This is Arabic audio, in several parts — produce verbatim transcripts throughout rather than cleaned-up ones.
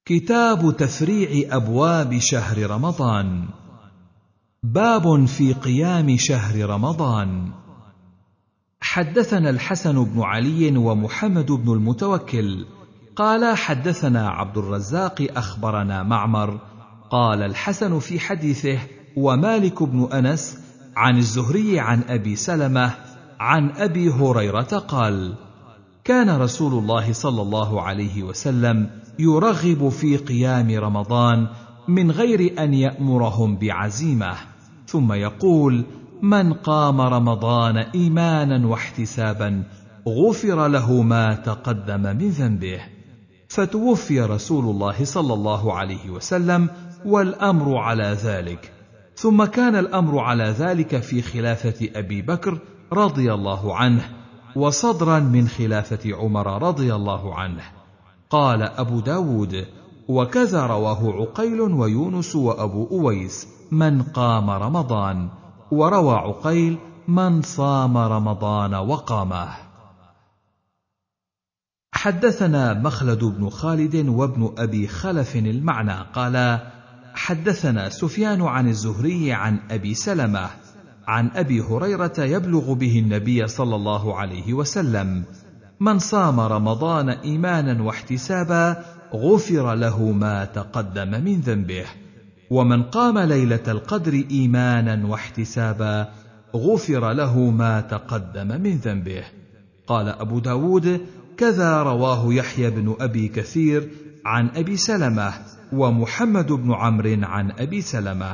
كتاب تفريع أبواب شهر رمضان. باب في قيام شهر رمضان. حدثنا الحسن بن علي ومحمد بن المتوكل قال حدثنا عبد الرزاق أخبرنا معمر قال الحسن في حديثه ومالك بن أنس عن الزهري عن أبي سلمة عن أبي هريرة قال: كان رسول الله صلى الله عليه وسلم يرغب في قيام رمضان من غير أن يأمرهم بعزيمة، ثم يقول: من قام رمضان إيمانا واحتسابا غفر له ما تقدم من ذنبه. فتوفي رسول الله صلى الله عليه وسلم والأمر على ذلك، ثم كان الأمر على ذلك في خلافة أبي بكر رضي الله عنه، وصدرا من خلافة عمر رضي الله عنه. قال أبو داود: وكذا رواه عقيل ويونس وأبو أويس من قام رمضان، وروى عقيل من صام رمضان وقامه. حدثنا مخلد بن خالد وابن أبي خلف المعنى قال حدثنا سفيان عن الزهري عن أبي سلمة عن أبي هريرة يبلغ به النبي صلى الله عليه وسلم: من صام رمضان إيمانا واحتسابا غفر له ما تقدم من ذنبه، ومن قام ليلة القدر إيمانا واحتسابا غفر له ما تقدم من ذنبه. قال أبو داود: كذا رواه يحيى بن أبي كثير عن أبي سلمة ومحمد بن عمرو عن أبي سلمة.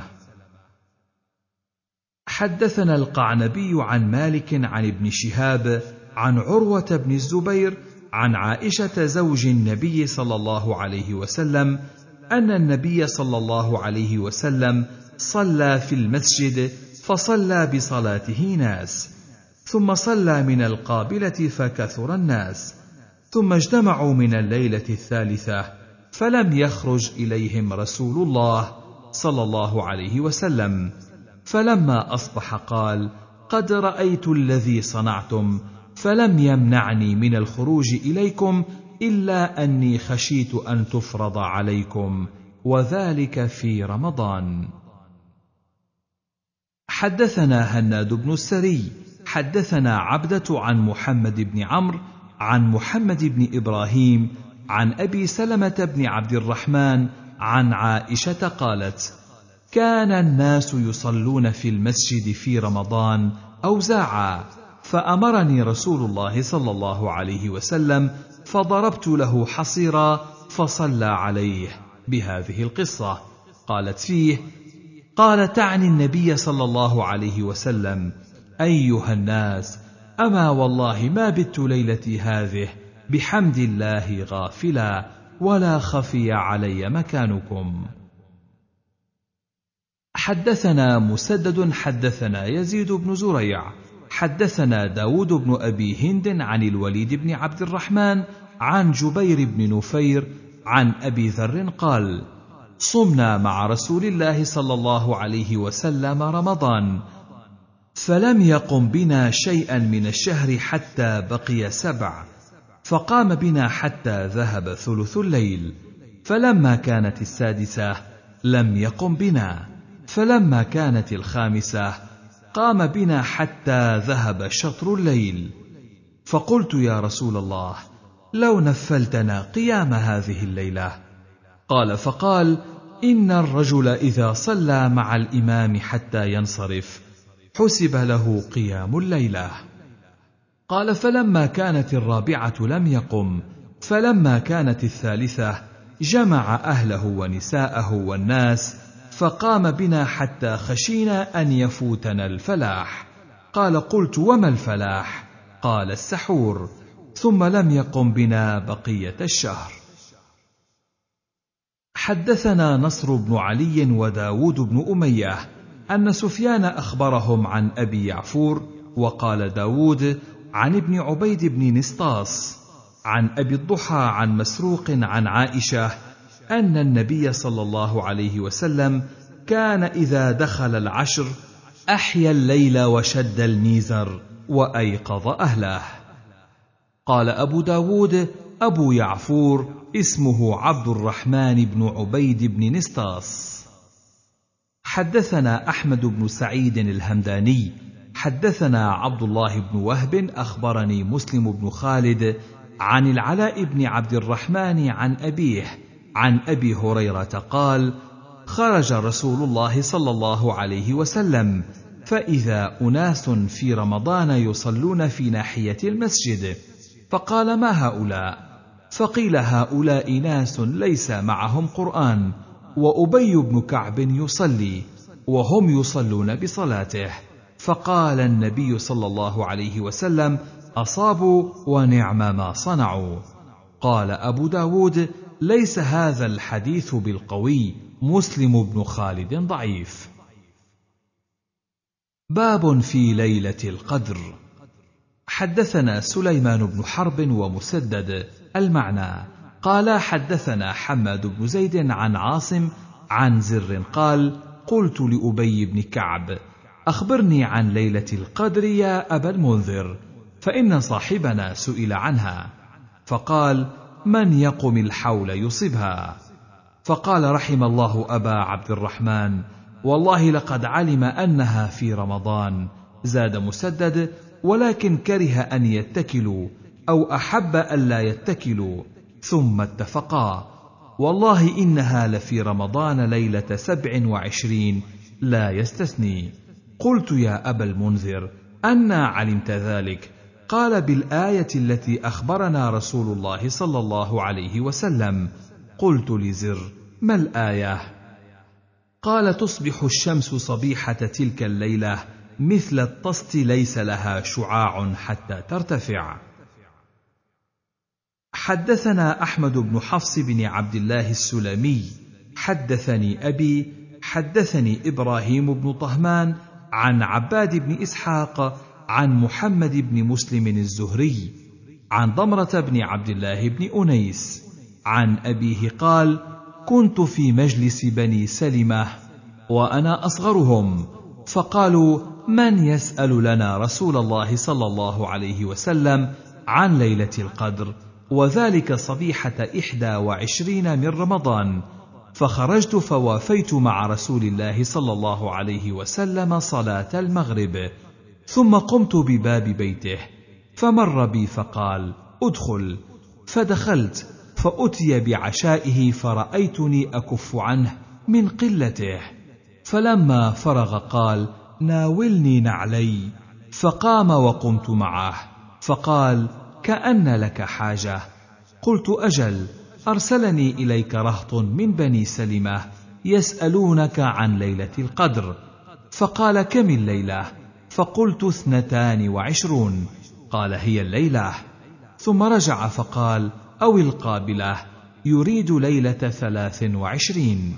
حدثنا القعنبي عن مالك عن ابن شهاب عن عروة بن الزبير عن عائشة زوج النبي صلى الله عليه وسلم أن النبي صلى الله عليه وسلم صلى في المسجد فصلى بصلاته ناس، ثم صلى من القابلة فكثر الناس، ثم اجتمعوا من الليلة الثالثة فلم يخرج إليهم رسول الله صلى الله عليه وسلم، فلما أصبح قال: قد رأيت الذي صنعتم، فلم يمنعني من الخروج إليكم إلا أني خشيت أن تفرض عليكم، وذلك في رمضان. حدثنا هناد بن السري حدثنا عبدة عن محمد بن عمرو عن محمد بن إبراهيم عن أبي سلمة بن عبد الرحمن عن عائشة قالت: كان الناس يصلون في المسجد في رمضان أوزاعا، فأمرني رسول الله صلى الله عليه وسلم فضربت له حصيرا فصلى عليه بهذه القصة. قالت فيه: قال تعني النبي صلى الله عليه وسلم: أيها الناس، أما والله ما بت ليلتي هذه بحمد الله غافلا، ولا خفي علي مكانكم. حدثنا مسدد حدثنا يزيد بن زريع حدثنا داود بن أبي هند عن الوليد بن عبد الرحمن عن جبير بن نفير عن أبي ذر قال: صمنا مع رسول الله صلى الله عليه وسلم رمضان، فلم يقم بنا شيئا من الشهر حتى بقي سبع، فقام بنا حتى ذهب ثلث الليل، فلما كانت السادسة لم يقم بنا، فلما كانت الخامسة قام بنا حتى ذهب شطر الليل، فقلت: يا رسول الله، لو نفلتنا قيام هذه الليلة. قال فقال: إن الرجل إذا صلى مع الإمام حتى ينصرف حسب له قيام الليلة. قال: فلما كانت الرابعة لم يقم، فلما كانت الثالثة جمع أهله ونساءه والناس، فقام بنا حتى خشينا أن يفوتنا الفلاح. قال: قلت: وما الفلاح؟ قال: السحور. ثم لم يقم بنا بقية الشهر. حدثنا نصر بن علي وداود بن أمية أن سفيان أخبرهم عن أبي يعفور، وقال داود عن ابن عبيد بن نسطاس عن أبي الضحى عن مسروق عن عائشة أن النبي صلى الله عليه وسلم كان إذا دخل العشر أحيا الليل وشد الميزر وأيقظ أهله. قال أبو داود: أبو يعفور اسمه عبد الرحمن بن عبيد بن نسطاس. حدثنا أحمد بن سعيد الهمداني حدثنا عبد الله بن وهب أخبرني مسلم بن خالد عن العلاء بن عبد الرحمن عن أبيه عن أبي هريرة قال: خرج رسول الله صلى الله عليه وسلم فإذا أناس في رمضان يصلون في ناحية المسجد، فقال: ما هؤلاء؟ فقيل: هؤلاء ناس ليس معهم قرآن، وأبي بن كعب يصلي وهم يصلون بصلاته. فقال النبي صلى الله عليه وسلم: أصابوا ونعم ما صنعوا. قال أبو داود: ليس هذا الحديث بالقوي، مسلم بن خالد ضعيف. باب في ليلة القدر. حدثنا سليمان بن حرب ومسدد المعنى قال: حدثنا حماد بن زيد عن عاصم عن زر قال: قلت لأبي بن كعب: أخبرني عن ليلة القدر يا أبا المنذر، فإن صاحبنا سئل عنها، فقال: من يقم الحول يصبها. فقال: رحم الله أبا عبد الرحمن، والله لقد علم أنها في رمضان. زاد مسدد: ولكن كره أن يتكلوا أو أحب ألا يتكلوا، ثم اتفقا: والله إنها لفي رمضان ليلة سبع وعشرين لا يستثني. قلت: يا أبا المنذر، أنا علمت ذلك؟ قال: بالآية التي أخبرنا رسول الله صلى الله عليه وسلم. قلت لزر: ما الآية؟ قال: تصبح الشمس صبيحة تلك الليلة مثل الطست ليس لها شعاع حتى ترتفع. حدثنا أحمد بن حفص بن عبد الله السلمي حدثني أبي حدثني إبراهيم بن طهمان عن عباد بن إسحاق عن محمد بن مسلم الزهري عن ضمرة بن عبد الله بن أنيس عن أبيه قال: كنت في مجلس بني سلمة وأنا أصغرهم، فقالوا: من يسأل لنا رسول الله صلى الله عليه وسلم عن ليلة القدر، وذلك صبيحة إحدى وعشرين من رمضان. فخرجت فوافيت مع رسول الله صلى الله عليه وسلم صلاة المغرب، ثم قمت بباب بيته، فمر بي فقال: ادخل. فدخلت فأتي بعشائه، فرأيتني أكف عنه من قلته، فلما فرغ قال: ناولني نعلي. فقام وقمت معه، فقال: كأن لك حاجة. قلت: أجل، أرسلني إليك رهط من بني سلمة يسألونك عن ليلة القدر. فقال: كم الليلة؟ فقلت: اثنتان وعشرون. قال: هي الليلة. ثم رجع فقال: أو القابلة، يريد ليلة ثلاث وعشرين.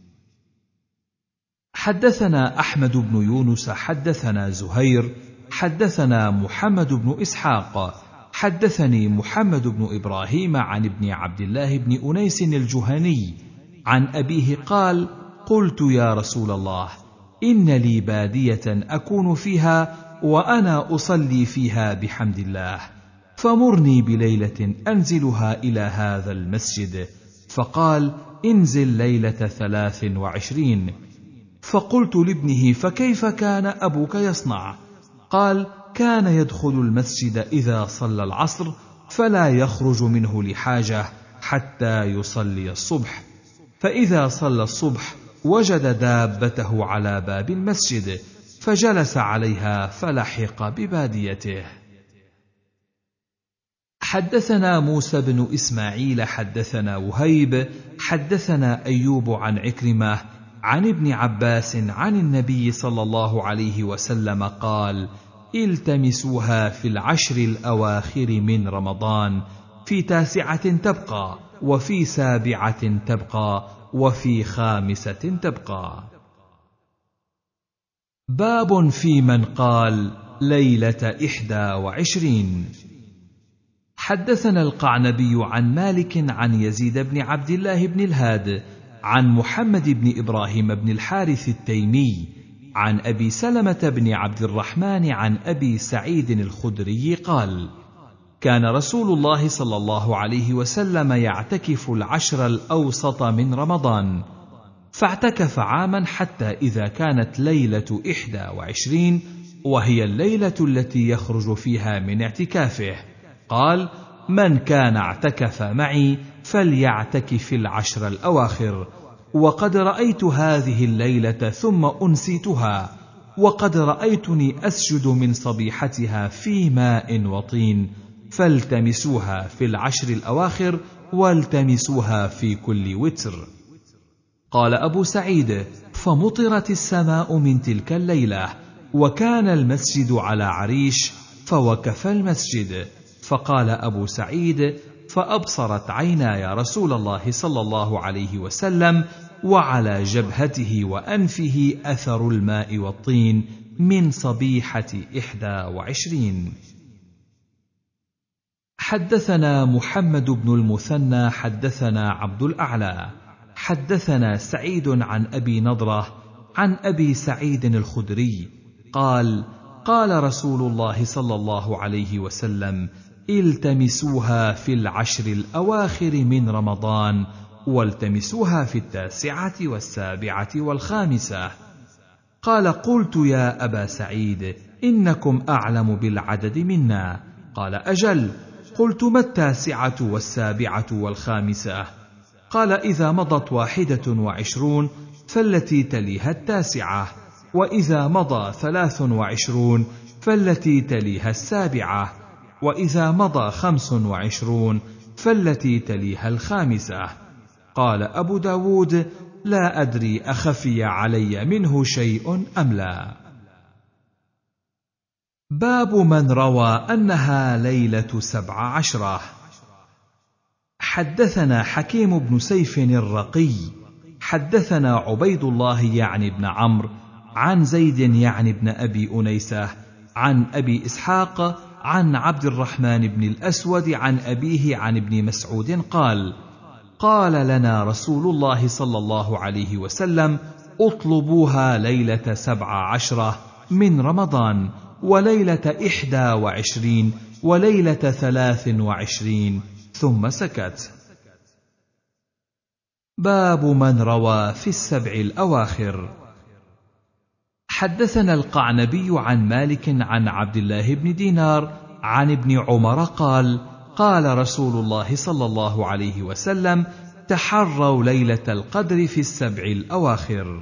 حدثنا أحمد بن يونس حدثنا زهير حدثنا محمد بن إسحاق حدثني محمد بن إبراهيم عن ابن عبد الله بن أنيس الجهني عن أبيه قال: قلت: يا رسول الله، إن لي بادية أكون فيها وأنا أصلي فيها بحمد الله، فمرني بليلة أنزلها إلى هذا المسجد. فقال: انزل ليلة ثلاث وعشرين. فقلت لابنه: فكيف كان أبوك يصنع؟ قال: كان يدخل المسجد إذا صلى العصر فلا يخرج منه لحاجة حتى يصلي الصبح، فإذا صلى الصبح وجد دابته على باب المسجد فجلس عليها فلحق بباديته. حدثنا موسى بن إسماعيل حدثنا وهيب حدثنا أيوب عن عكرمة عن ابن عباس عن النبي صلى الله عليه وسلم قال: التمسوها في العشر الأواخر من رمضان، في تاسعة تبقى، وفي سابعة تبقى، وفي خامسة تبقى. باب في من قال ليلة إحدى وعشرين. حدثنا القعنبي عن مالك عن يزيد بن عبد الله بن الهاد عن محمد بن إبراهيم بن الحارث التيمي عن أبي سلمة بن عبد الرحمن عن أبي سعيد الخدري قال: كان رسول الله صلى الله عليه وسلم يعتكف العشر الأوسط من رمضان، فاعتكف عاما حتى إذا كانت ليلة إحدى وعشرين وهي الليلة التي يخرج فيها من اعتكافه قال: من كان اعتكف معي فليعتكف العشر الأواخر، وقد رأيت هذه الليلة ثم أنسيتها، وقد رأيتني أسجد من صبيحتها في ماء وطين، فالتمسوها في العشر الأواخر والتمسوها في كل وتر. قال أبو سعيد: فمطرت السماء من تلك الليلة، وكان المسجد على عريش، فوقف المسجد. فقال أبو سعيد: فأبصرت عيناي رسول الله صلى الله عليه وسلم، وعلى جبهته وأنفه أثر الماء والطين من صبيحة إحدى وعشرين. حدثنا محمد بن المثنى حدثنا عبد الأعلى حدثنا سعيد عن أبي نضرة عن أبي سعيد الخدري قال: قال رسول الله صلى الله عليه وسلم: التمسوها في العشر الأواخر من رمضان، والتمسوها في التاسعة والسابعة والخامسة. قال: قلت يا أبا سعيد إنكم أعلم بالعدد منا. قال: أجل. قلت: ما التاسعة والسابعة والخامسة؟ قال: إذا مضت واحدة وعشرون فالتي تليها التاسعة، وإذا مضى ثلاث وعشرون فالتي تليها السابعة، وإذا مضى خمس وعشرون فالتي تليها الخامسة. قال أبو داود: لا أدري أخفي علي منه شيء أم لا. باب من روى أنها ليلة سبع عشرة. حدثنا حكيم بن سيف الرقي حدثنا عبيد الله يعني بن عمرو عن زيد يعني بن أبي أنيسة عن أبي إسحاق عن عبد الرحمن بن الأسود عن أبيه عن ابن مسعود قال: قال لنا رسول الله صلى الله عليه وسلم: اطلبوها ليلة سبع عشرة من رمضان، وليلة إحدى وعشرين، وليلة ثلاث وعشرين، ثم سكت. باب من روى في السبع الأواخر. حدثنا القعنبي عن مالك عن عبد الله بن دينار عن ابن عمر قال: قال رسول الله صلى الله عليه وسلم: تحروا ليلة القدر في السبع الأواخر.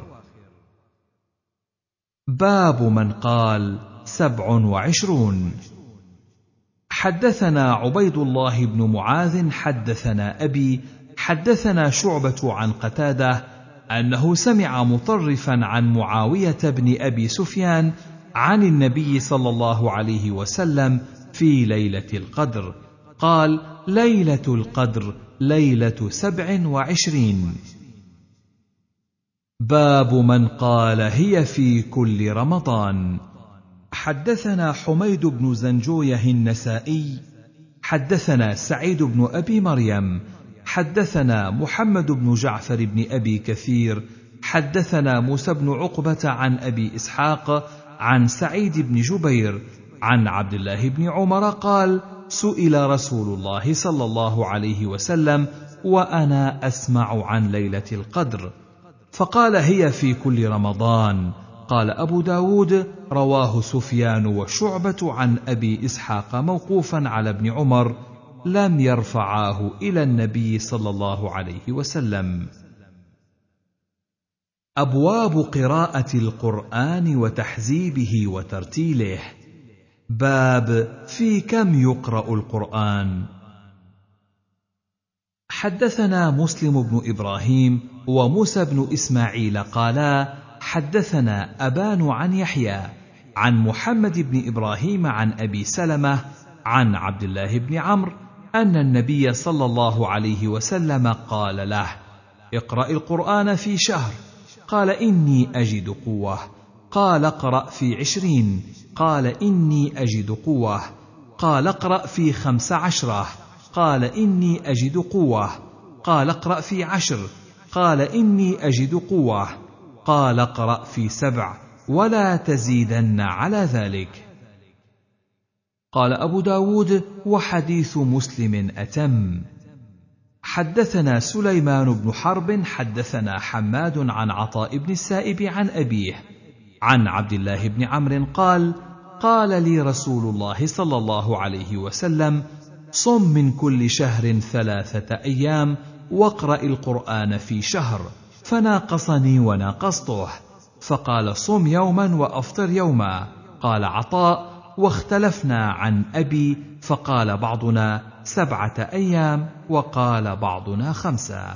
باب من قال سبع وعشرون. حدثنا عبيد الله بن معاذ حدثنا أبي حدثنا شعبة عن قتادة أنه سمع مطرفا عن معاوية بن أبي سفيان عن النبي صلى الله عليه وسلم في ليلة القدر قال: ليلة القدر ليلة سبع وعشرين. باب من قال هي في كل رمضان. حدثنا حميد بن زنجويه النسائي حدثنا سعيد بن أبي مريم حدثنا محمد بن جعفر بن أبي كثير حدثنا موسى بن عقبة عن أبي إسحاق عن سعيد بن جبير عن عبد الله بن عمر قال: سئل رسول الله صلى الله عليه وسلم وأنا أسمع عن ليلة القدر، فقال: هي في كل رمضان. قال أبو داود: رواه سفيان وشعبة عن أبي إسحاق موقوفا على ابن عمر، لم يرفعاه إلى النبي صلى الله عليه وسلم. أبواب قراءة القرآن وتحزيبه وترتيله. باب في كم يقرأ القرآن. حدثنا مسلم بن إبراهيم وموسى بن إسماعيل قالا: حدثنا أبان عن يحيى عن محمد بن إبراهيم عن أبي سلمة عن عبد الله بن عمرو أن النبي صلى الله عليه وسلم قال له: اقرأ القرآن في شهر. قال: إني أجد قوة. قال: اقرأ في عشرين. قال: إني أجد قوة. قال: اقرأ في خمس عشرة. قال: إني أجد قوة. قال: اقرأ في عشر. قال: إني أجد قوة. قال: اقرأ في سبع ولا تزيدن على ذلك. قال أبو داود: وحديث مسلم أتم. حدثنا سليمان بن حرب حدثنا حماد عن عطاء بن السائب عن أبيه عن عبد الله بن عمرو قال: قال لي رسول الله صلى الله عليه وسلم: صم من كل شهر ثلاثة أيام واقرأ القرآن في شهر، فناقصني وناقصته، فقال: صم يوما وأفطر يوما. قال عطاء: واختلفنا عن أبي، فقال بعضنا سبعة أيام وقال بعضنا خمسة.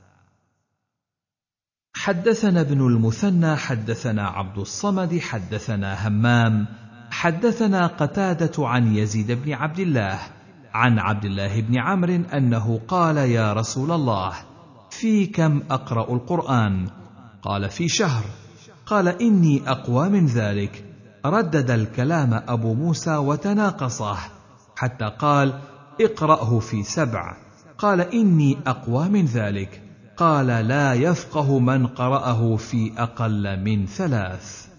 حدثنا ابن المثنى حدثنا عبد الصمد حدثنا همام حدثنا قتادة عن يزيد بن عبد الله عن عبد الله بن عمرو أنه قال: يا رسول الله، في كم أقرأ القرآن؟ قال: في شهر. قال: إني أقوى من ذلك. ردد الكلام أبو موسى وتناقصه حتى قال: اقرأه في سبع. قال: إني أقوى من ذلك. قال: لا يفقه من قرأه في أقل من ثلاث.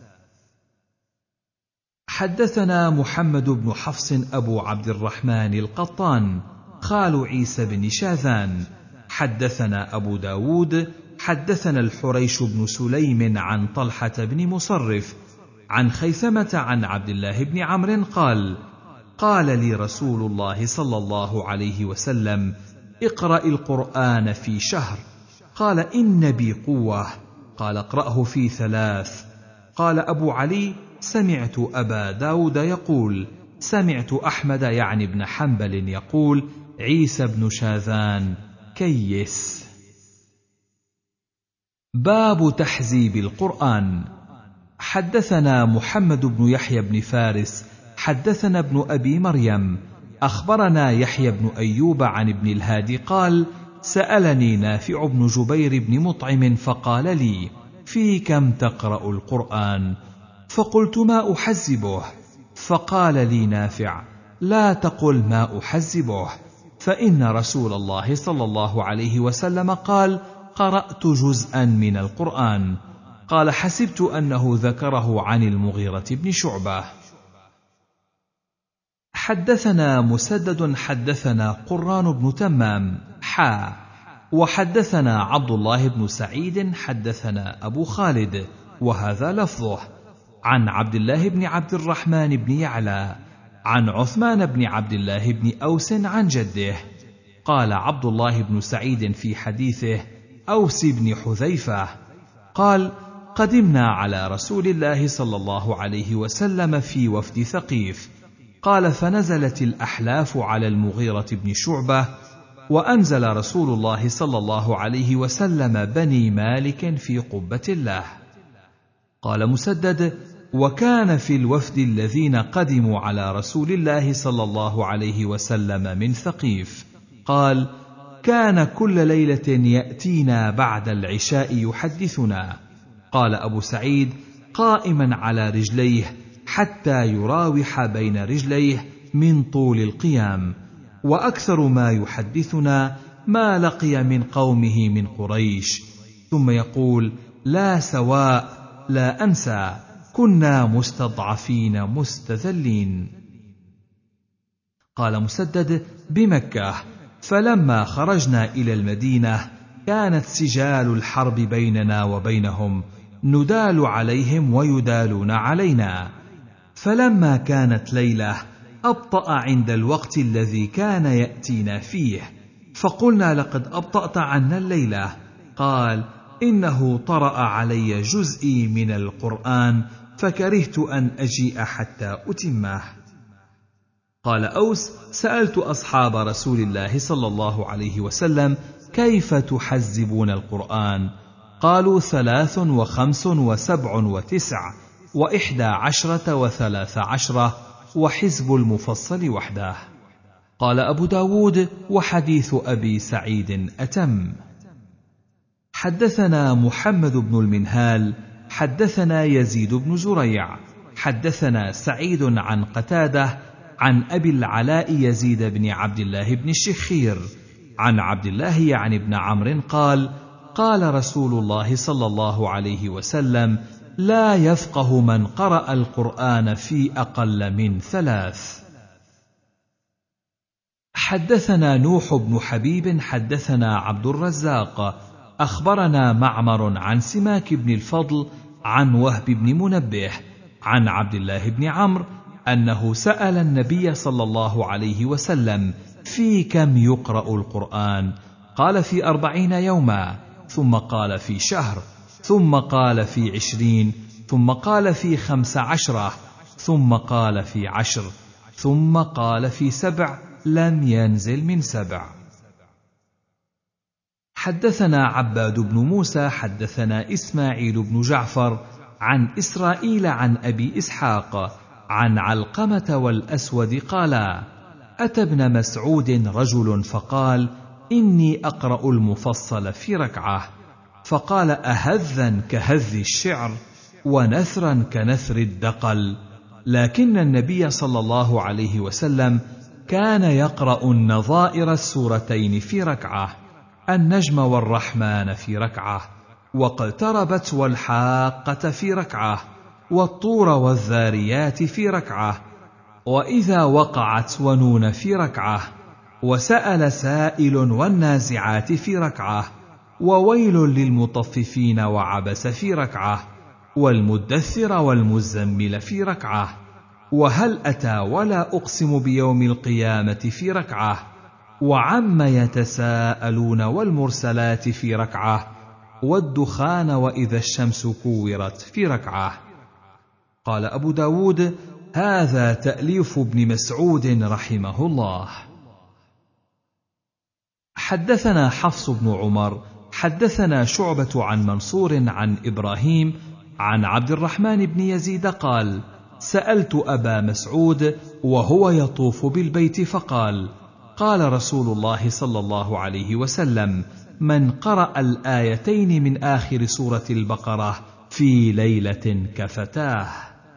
حدثنا محمد بن حفص أبو عبد الرحمن القطان خال عيسى بن شاذان حدثنا أبو داود حدثنا الحريش بن سليم عن طلحة بن مصرف عن خيثمة عن عبد الله بن عمرو قال: قال لي رسول الله صلى الله عليه وسلم: اقرأ القرآن في شهر. قال: إن بي قوة. قال: اقرأه في ثلاث. قال أبو علي: سمعت أبا داود يقول: سمعت أحمد يعني بن حنبل يقول: عيسى بن شاذان كيس. باب تحزيب القرآن. حدثنا محمد بن يحيى بن فارس حدثنا ابن أبي مريم أخبرنا يحيى بن أيوب عن ابن الهادي قال: سألني نافع بن جبير بن مطعم فقال لي: في كم تقرأ القرآن؟ فقلت: ما أحزبه. فقال لي نافع: لا تقل ما أحزبه، فإن رسول الله صلى الله عليه وسلم قال: قرأت جزءا من القرآن. قال: حسبت أنه ذكره عن المغيرة بن شعبة. حدثنا مسدد حدثنا قران بن تمام حا وحدثنا عبد الله بن سعيد حدثنا أبو خالد وهذا لفظه عن عبد الله بن عبد الرحمن بن يعلى عن عثمان بن عبد الله بن أوس عن جده. قال عبد الله بن سعيد في حديثه: أوس بن حذيفة قال: قدمنا على رسول الله صلى الله عليه وسلم في وفد ثقيف. قال: فنزلت الأحلاف على المغيرة بن شعبة، وأنزل رسول الله صلى الله عليه وسلم بني مالك في قبة الله. قال مسدد: وكان في الوفد الذين قدموا على رسول الله صلى الله عليه وسلم من ثقيف. قال: كان كل ليلة يأتينا بعد العشاء يحدثنا. قال أبو سعيد: قائما على رجليه حتى يراوح بين رجليه من طول القيام، وأكثر ما يحدثنا ما لقي من قومه من قريش، ثم يقول: لا سواء لا أنسى، كنا مستضعفين مستذلين. قال مسدد: بمكة، فلما خرجنا إلى المدينة كانت سجال الحرب بيننا وبينهم، ندال عليهم ويدالون علينا. فلما كانت ليلة أبطأ عند الوقت الذي كان يأتينا فيه، فقلنا: لقد أبطأت عنا الليلة. قال: إنه طرأ علي جزئي من القرآن فكرهت أن أجيء حتى أتمه. قال أوس: سألت أصحاب رسول الله صلى الله عليه وسلم: كيف تحزبون القرآن؟ قالوا: ثلاث وخمس وسبع وتسع وإحدى عشرة وثلاث عشرة وحزب المفصل وحده. قال أبو داود: وحديث أبي سعيد أتم. حدثنا محمد بن المنهال حدثنا يزيد بن زريع حدثنا سعيد عن قتادة عن أبي العلاء يزيد بن عبد الله بن الشخير عن عبد الله يعني بن عمرو قال: قال رسول الله صلى الله عليه وسلم: لا يفقه من قرأ القرآن في أقل من ثلاث. حدثنا نوح بن حبيب حدثنا عبد الرزاق أخبرنا معمر عن سماك بن الفضل عن وهب بن منبه عن عبد الله بن عمرو أنه سأل النبي صلى الله عليه وسلم في كم يقرأ القرآن؟ قال في أربعين يوما، ثم قال في شهر، ثم قال في عشرين، ثم قال في خمس عشرة، ثم قال في عشر، ثم قال في سبع لم ينزل من سبع. حدثنا عباد بن موسى حدثنا إسماعيل بن جعفر عن إسرائيل عن أبي إسحاق عن علقمة والأسود قالا: أتى ابن مسعود رجل فقال: إني أقرأ المفصل في ركعة. فقال: أهذا كهذ الشعر ونثرا كنثر الدقل؟ لكن النبي صلى الله عليه وسلم كان يقرأ النظائر السورتين في ركعة، النجم والرحمن في ركعة، واقتربت والحاقة في ركعة، والطور والذاريات في ركعة، وإذا وقعت ونون في ركعة، وسأل سائل والنازعات في ركعة، وويل للمطففين وعبس في ركعة، والمدثر والمزمل في ركعة، وهل أتى ولا أقسم بيوم القيامة في ركعة، وعم يتساءلون والمرسلات في ركعة، والدخان وإذا الشمس كورت في ركعة. قال أبو داود: هذا تأليف ابن مسعود رحمه الله. حدثنا حفص بن عمر حدثنا شعبة عن منصور عن إبراهيم عن عبد الرحمن بن يزيد قال: سألت أبا مسعود وهو يطوف بالبيت فقال: قال رسول الله صلى الله عليه وسلم: من قرأ الآيتين من آخر سورة البقرة في ليلة كفتاه.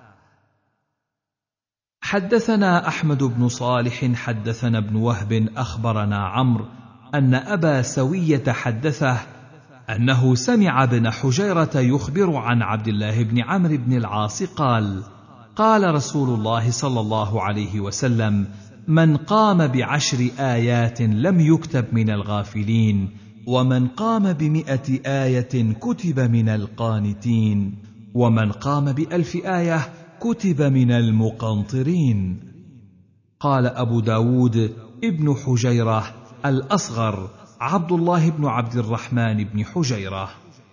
حدثنا أحمد بن صالح حدثنا ابن وهب أخبرنا عمرو أن أبا سوية حدثه أنه سمع ابن حجيرة يخبر عن عبد الله بن عمرو بن العاص قال: قال رسول الله صلى الله عليه وسلم: من قام بعشر آيات لم يكتب من الغافلين، ومن قام بمئة آية كتب من القانتين، ومن قام بألف آية كتب من المقنطرين. قال أبو داود: ابن حجيرة الأصغر عبد الله بن عبد الرحمن بن حجيرة.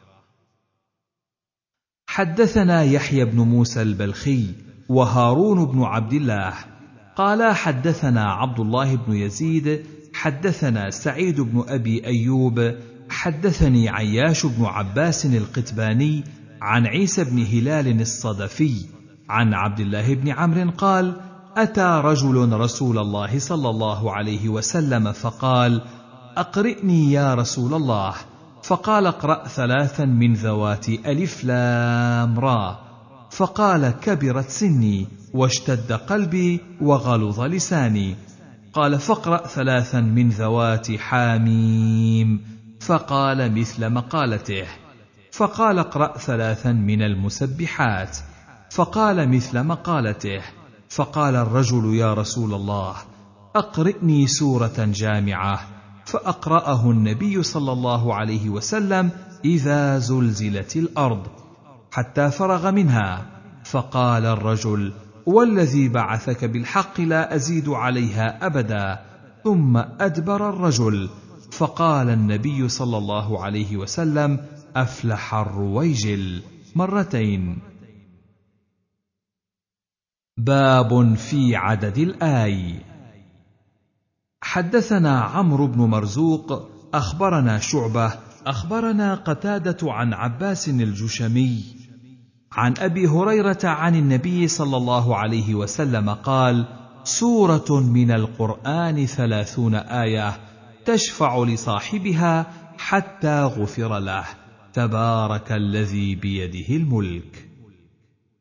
حدثنا يحيى بن موسى البلخي وهارون بن عبد الله قالا حدثنا عبد الله بن يزيد حدثنا سعيد بن أبي أيوب حدثني عياش بن عباس القتباني عن عيسى بن هلال الصدفي عن عبد الله بن عمرو قال: أتى رجل رسول الله صلى الله عليه وسلم فقال: أقرئني يا رسول الله. فقال: اقرأ ثلاثا من ذوات ألف لام را. فقال: كبرت سني واشتد قلبي وغلظ لساني. قال: فاقرأ ثلاثا من ذوات حاميم. فقال مثل مقالته. فقال: اقرأ ثلاثا من المسبحات. فقال مثل مقالته. فقال الرجل: يا رسول الله، أقرئني سورة جامعة. فأقرأه النبي صلى الله عليه وسلم: إذا زلزلت الأرض، حتى فرغ منها. فقال الرجل: والذي بعثك بالحق لا أزيد عليها أبدا. ثم أدبر الرجل. فقال النبي صلى الله عليه وسلم: أفلح الرويجل مرتين. باب في عدد الآي. حدثنا عمرو بن مرزوق أخبرنا شعبة أخبرنا قتادة عن عباس الجشمي عن أبي هريرة عن النبي صلى الله عليه وسلم قال: سورة من القرآن ثلاثون آية تشفع لصاحبها حتى غفر له، تبارك الذي بيده الملك.